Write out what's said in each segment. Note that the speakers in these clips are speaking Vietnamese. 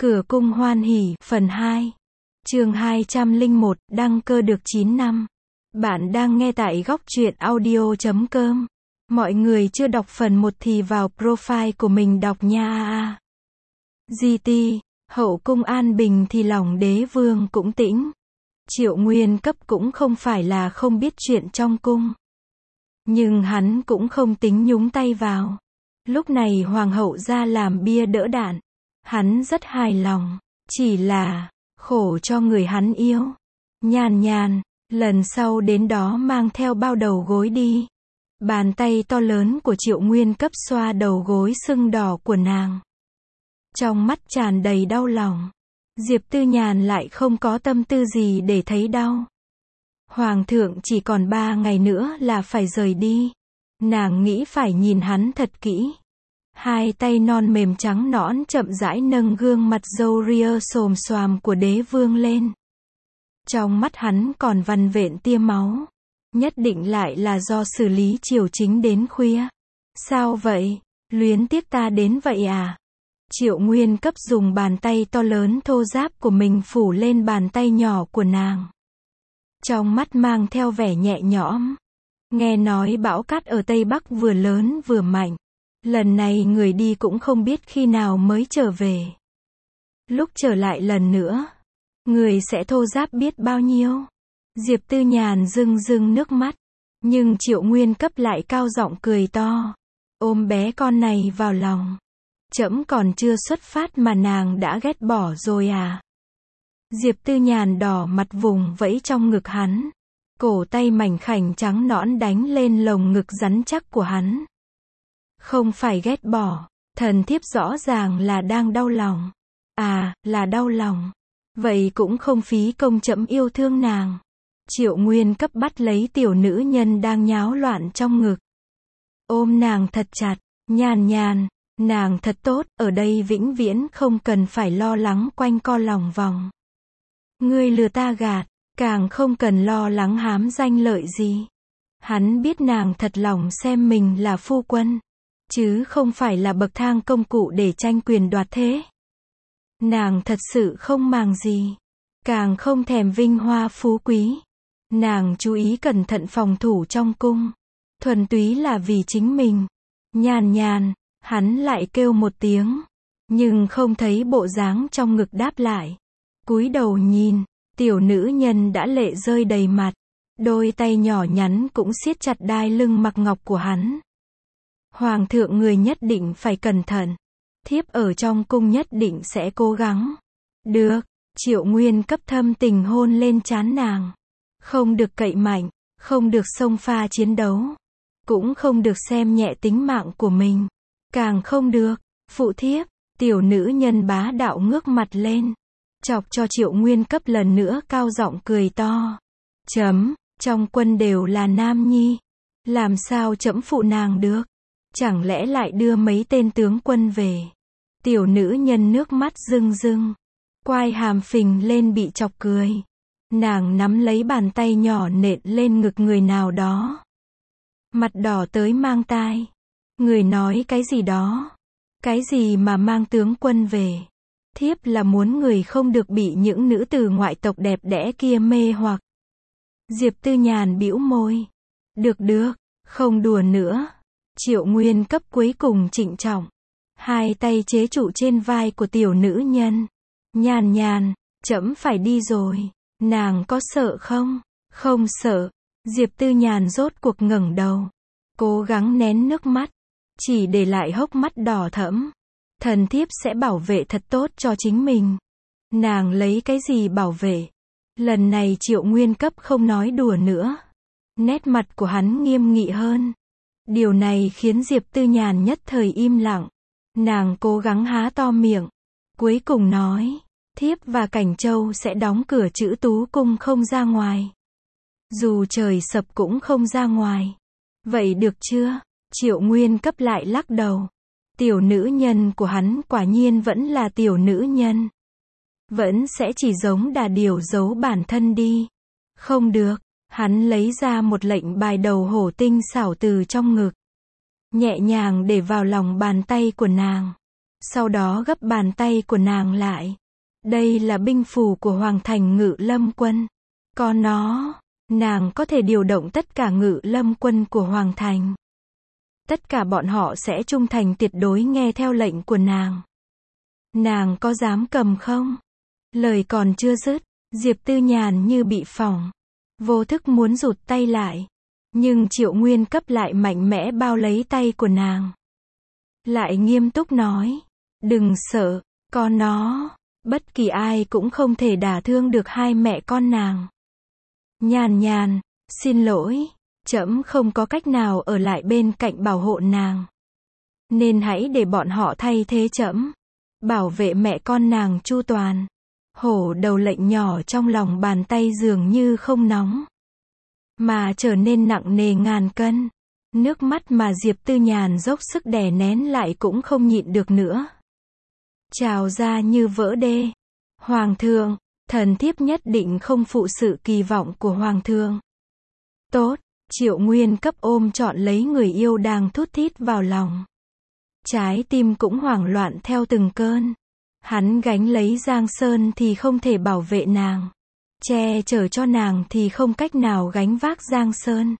Cửa cung hoan hỉ, phần 2. Chương 201, đăng cơ được 9 năm. Bạn đang nghe tại góc truyện audio.com. Mọi người chưa đọc phần 1 thì vào profile của mình đọc nha. GT, hậu cung an bình thì lòng đế vương cũng tĩnh. Triệu Nguyên Cấp cũng không phải là không biết chuyện trong cung. Nhưng hắn cũng không tính nhúng tay vào. Lúc này hoàng hậu ra làm bia đỡ đạn. Hắn rất hài lòng, chỉ là khổ cho người hắn yêu. Nhàn nhàn, lần sau đến đó mang theo bao đầu gối đi. Bàn tay to lớn của Triệu Nguyên Cấp xoa đầu gối sưng đỏ của nàng. Trong mắt tràn đầy đau lòng. Diệp Tư Nhàn lại không có tâm tư gì để thấy đau. Hoàng thượng chỉ còn 3 ngày nữa là phải rời đi. Nàng nghĩ phải nhìn hắn thật kỹ. Hai tay non mềm trắng nõn chậm rãi nâng gương mặt râu ria xồm xoàm của đế vương lên. Trong mắt hắn còn vằn vện tia máu. Nhất định lại là do xử lý triều chính đến khuya. Sao vậy? Luyến tiếc ta đến vậy à? Triệu Nguyên Cấp dùng bàn tay to lớn thô ráp của mình phủ lên bàn tay nhỏ của nàng. Trong mắt mang theo vẻ nhẹ nhõm. Nghe nói bão cát ở Tây Bắc vừa lớn vừa mạnh. Lần này người đi cũng không biết khi nào mới trở về. Lúc trở lại lần nữa, người sẽ thô ráp biết bao nhiêu. Diệp Tư Nhàn rưng rưng nước mắt. Nhưng Triệu Nguyên Cấp lại cao giọng cười to. Ôm bé con này vào lòng. Trẫm còn chưa xuất phát mà nàng đã ghét bỏ rồi à? Diệp Tư Nhàn đỏ mặt vùng vẫy trong ngực hắn. Cổ tay mảnh khảnh trắng nõn đánh lên lồng ngực rắn chắc của hắn. Không phải ghét bỏ, thần thiếp rõ ràng là đang đau lòng. À, là đau lòng. Vậy cũng không phí công trẫm yêu thương nàng. Triệu Nguyên Cấp bắt lấy tiểu nữ nhân đang nháo loạn trong ngực. Ôm nàng thật chặt, nhàn nhàn, nàng thật tốt, ở đây vĩnh viễn không cần phải lo lắng quanh co lòng vòng. Ngươi lừa ta gạt, càng không cần lo lắng hám danh lợi gì. Hắn biết nàng thật lòng xem mình là phu quân. Chứ không phải là bậc thang công cụ để tranh quyền đoạt thế. Nàng thật sự không màng gì. Càng không thèm vinh hoa phú quý. Nàng chú ý cẩn thận phòng thủ trong cung. Thuần túy là vì chính mình. Nhàn nhàn, hắn lại kêu một tiếng. Nhưng không thấy bộ dáng trong ngực đáp lại. Cúi đầu nhìn, tiểu nữ nhân đã lệ rơi đầy mặt. Đôi tay nhỏ nhắn cũng siết chặt đai lưng mặc ngọc của hắn. Hoàng thượng người nhất định phải cẩn thận. Thiếp ở trong cung nhất định sẽ cố gắng. Được, Triệu Nguyên Cấp thâm tình hôn lên trán nàng. Không được cậy mạnh, không được xông pha chiến đấu. Cũng không được xem nhẹ tính mạng của mình. Càng không được, phụ thiếp, tiểu nữ nhân bá đạo ngước mặt lên. Chọc cho Triệu Nguyên Cấp lần nữa cao giọng cười to. Trong quân đều là nam nhi. Làm sao trẫm phụ nàng được? Chẳng lẽ lại đưa mấy tên tướng quân về? Tiểu nữ nhân nước mắt rưng rưng. Quai hàm phình lên bị chọc cười. Nàng nắm lấy bàn tay nhỏ nện lên ngực người nào đó. Mặt đỏ tới mang tai. Người nói cái gì đó? Cái gì mà mang tướng quân về? Thiếp là muốn người không được bị những nữ tử ngoại tộc đẹp đẽ kia mê hoặc. Diệp Tư Nhàn bĩu môi. Được, không đùa nữa. Triệu Nguyên Cấp cuối cùng trịnh trọng. Hai tay chế trụ trên vai của tiểu nữ nhân. Nhàn nhàn, trẫm phải đi rồi. Nàng có sợ không? Không sợ. Diệp Tư Nhàn rốt cuộc ngẩng đầu. Cố gắng nén nước mắt. Chỉ để lại hốc mắt đỏ thẫm. Thần thiếp sẽ bảo vệ thật tốt cho chính mình. Nàng lấy cái gì bảo vệ? Lần này Triệu Nguyên Cấp không nói đùa nữa. Nét mặt của hắn nghiêm nghị hơn. Điều này khiến Diệp Tư Nhàn nhất thời im lặng. Nàng cố gắng há to miệng. Cuối cùng nói, thiếp và Cảnh Châu sẽ đóng cửa Trữ Tú Cung không ra ngoài. Dù trời sập cũng không ra ngoài. Vậy được chưa? Triệu Nguyên Cấp lại lắc đầu. Tiểu nữ nhân của hắn quả nhiên vẫn là tiểu nữ nhân. Vẫn sẽ chỉ giống đà điểu giấu bản thân đi. Không được. Hắn lấy ra một lệnh bài đầu hổ tinh xảo từ trong ngực. Nhẹ nhàng để vào lòng bàn tay của nàng. sau đó gấp bàn tay của nàng lại. Đây là binh phù của Hoàng thành Ngự Lâm quân. Có nó, nàng có thể điều động tất cả Ngự Lâm quân của Hoàng thành. Tất cả bọn họ sẽ trung thành tuyệt đối nghe theo lệnh của nàng. Nàng có dám cầm không? Lời còn chưa dứt, Diệp Tư Nhàn như bị phỏng. Vô thức muốn rụt tay lại. Nhưng Triệu Nguyên Cấp lại mạnh mẽ bao lấy tay của nàng. Lại nghiêm túc nói. Đừng sợ, có nó. Bất kỳ ai cũng không thể đả thương được hai mẹ con nàng. Nhàn Nhàn, xin lỗi. Trẫm không có cách nào ở lại bên cạnh bảo hộ nàng. Nên hãy để bọn họ thay thế trẫm. Bảo vệ mẹ con nàng chu toàn. Hổ đầu lệnh nhỏ trong lòng bàn tay dường như không nóng. Mà trở nên nặng nề ngàn cân. Nước mắt mà Diệp Tư Nhàn dốc sức đè nén lại cũng không nhịn được nữa. Trào ra như vỡ đê. Hoàng thượng, thần thiếp nhất định không phụ sự kỳ vọng của Hoàng thượng. Tốt, Triệu Nguyên Cấp ôm trọn lấy người yêu đang thút thít vào lòng. Trái tim cũng hoảng loạn theo từng cơn. Hắn gánh lấy Giang Sơn thì không thể bảo vệ nàng. Che chở cho nàng thì không cách nào gánh vác Giang Sơn.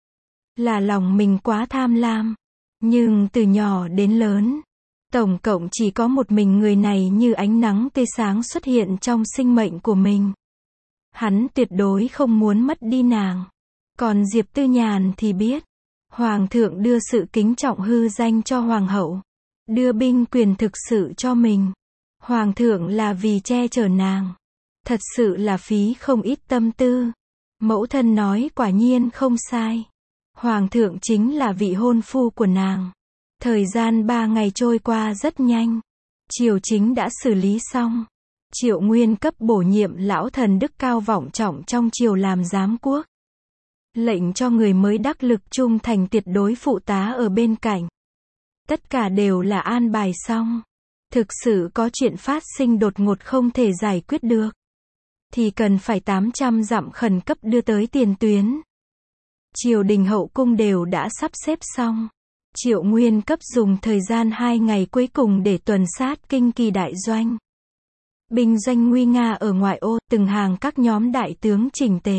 Là lòng mình quá tham lam. Nhưng từ nhỏ đến lớn, tổng cộng chỉ có một mình người này như ánh nắng tươi sáng xuất hiện trong sinh mệnh của mình. Hắn tuyệt đối không muốn mất đi nàng. Còn Diệp Tư Nhàn thì biết, Hoàng thượng đưa sự kính trọng hư danh cho Hoàng hậu. Đưa binh quyền thực sự cho mình. Hoàng thượng là vì che chở nàng. Thật sự là phí không ít tâm tư. Mẫu thân nói quả nhiên không sai. Hoàng thượng chính là vị hôn phu của nàng. Thời gian 3 ngày trôi qua rất nhanh. Triều chính đã xử lý xong. Triệu Nguyên Cấp bổ nhiệm lão thần đức cao vọng trọng trong triều làm giám quốc. Lệnh cho người mới đắc lực trung thành tuyệt đối phụ tá ở bên cạnh. Tất cả đều là an bài xong. Thực sự có chuyện phát sinh đột ngột không thể giải quyết được. Thì cần phải 800 dặm khẩn cấp đưa tới tiền tuyến. Triều đình hậu cung đều đã sắp xếp xong. Triệu Nguyên Cấp dùng thời gian 2 ngày cuối cùng để tuần sát kinh kỳ đại doanh. Binh doanh nguy nga ở ngoại ô, từng hàng các nhóm đại tướng chỉnh tề.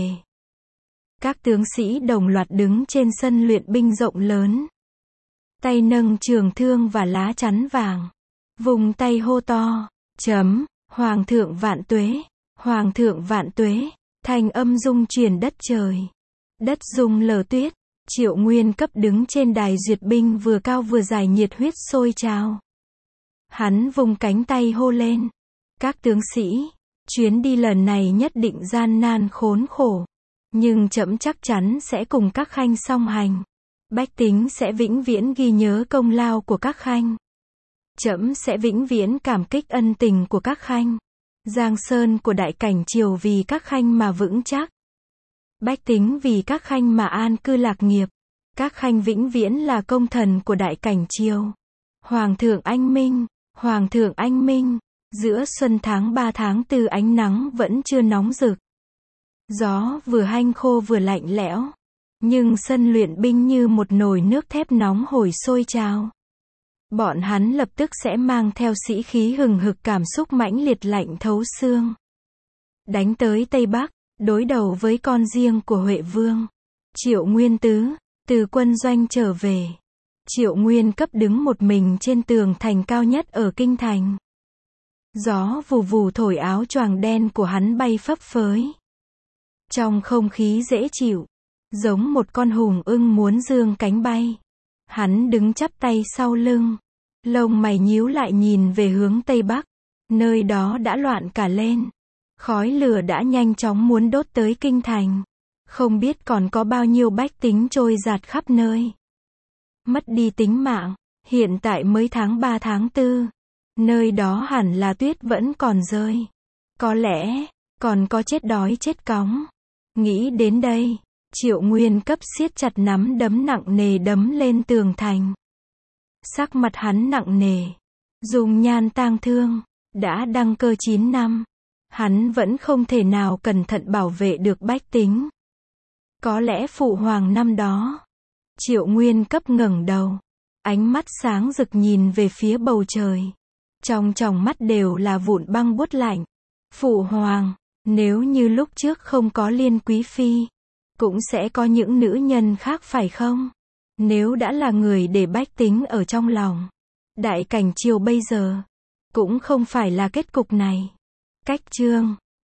Các tướng sĩ đồng loạt đứng trên sân luyện binh rộng lớn. Tay nâng trường thương và lá chắn vàng. Vùng tay hô to, Hoàng thượng vạn tuế, Hoàng thượng vạn tuế, thanh âm rung truyền đất trời. Đất rung lở tuyết. Triệu Nguyên Cấp đứng trên đài duyệt binh vừa cao vừa dài nhiệt huyết sôi trào. Hắn vùng cánh tay hô lên. Các tướng sĩ, chuyến đi lần này nhất định gian nan khốn khổ. Nhưng trẫm chắc chắn sẽ cùng các khanh song hành. Bách tính sẽ vĩnh viễn ghi nhớ công lao của các khanh. Trẫm sẽ vĩnh viễn cảm kích ân tình của các khanh. Giang sơn của đại cảnh triều vì các khanh mà vững chắc. Bách tính vì các khanh mà an cư lạc nghiệp. Các khanh vĩnh viễn là công thần của đại cảnh triều. Hoàng thượng anh minh, Hoàng thượng anh minh. Giữa xuân tháng 3 tháng 4 ánh nắng vẫn chưa nóng rực. Gió vừa hanh khô vừa lạnh lẽo. Nhưng sân luyện binh như một nồi nước thép nóng hổi sôi trào. Bọn hắn lập tức sẽ mang theo sĩ khí hừng hực cảm xúc mãnh liệt lạnh thấu xương. Đánh tới Tây Bắc, đối đầu với con riêng của Huệ Vương. Triệu Nguyên Tứ, từ quân doanh trở về. Triệu Nguyên Cấp đứng một mình trên tường thành cao nhất ở kinh thành. Gió vù vù thổi áo choàng đen của hắn bay phấp phới. Trong không khí dễ chịu, giống một con hùng ưng muốn dương cánh bay. Hắn đứng chắp tay sau lưng, lông mày nhíu lại nhìn về hướng Tây Bắc. Nơi đó đã loạn cả lên. Khói lửa đã nhanh chóng muốn đốt tới kinh thành. Không biết còn có bao nhiêu bách tính trôi dạt khắp nơi. Mất đi tính mạng, hiện tại mới tháng 3 tháng 4. Nơi đó hẳn là tuyết vẫn còn rơi. Có lẽ, còn có chết đói chết cóng. Nghĩ đến đây, Triệu Nguyên Cấp siết chặt nắm đấm nặng nề đấm lên tường thành. Sắc mặt hắn nặng nề. Dùng nhan tang thương. Đã đăng cơ 9 năm. Hắn vẫn không thể nào cẩn thận bảo vệ được bách tính. Có lẽ phụ hoàng năm đó. Triệu Nguyên Cấp ngẩng đầu. Ánh mắt sáng rực nhìn về phía bầu trời. Trong tròng mắt đều là vụn băng buốt lạnh. Phụ hoàng, nếu như lúc trước không có Liên quý phi, cũng sẽ có những nữ nhân khác phải không? Nếu đã là người để bách tính ở trong lòng, đại cảnh triều bây giờ cũng không phải là kết cục này. Cách chương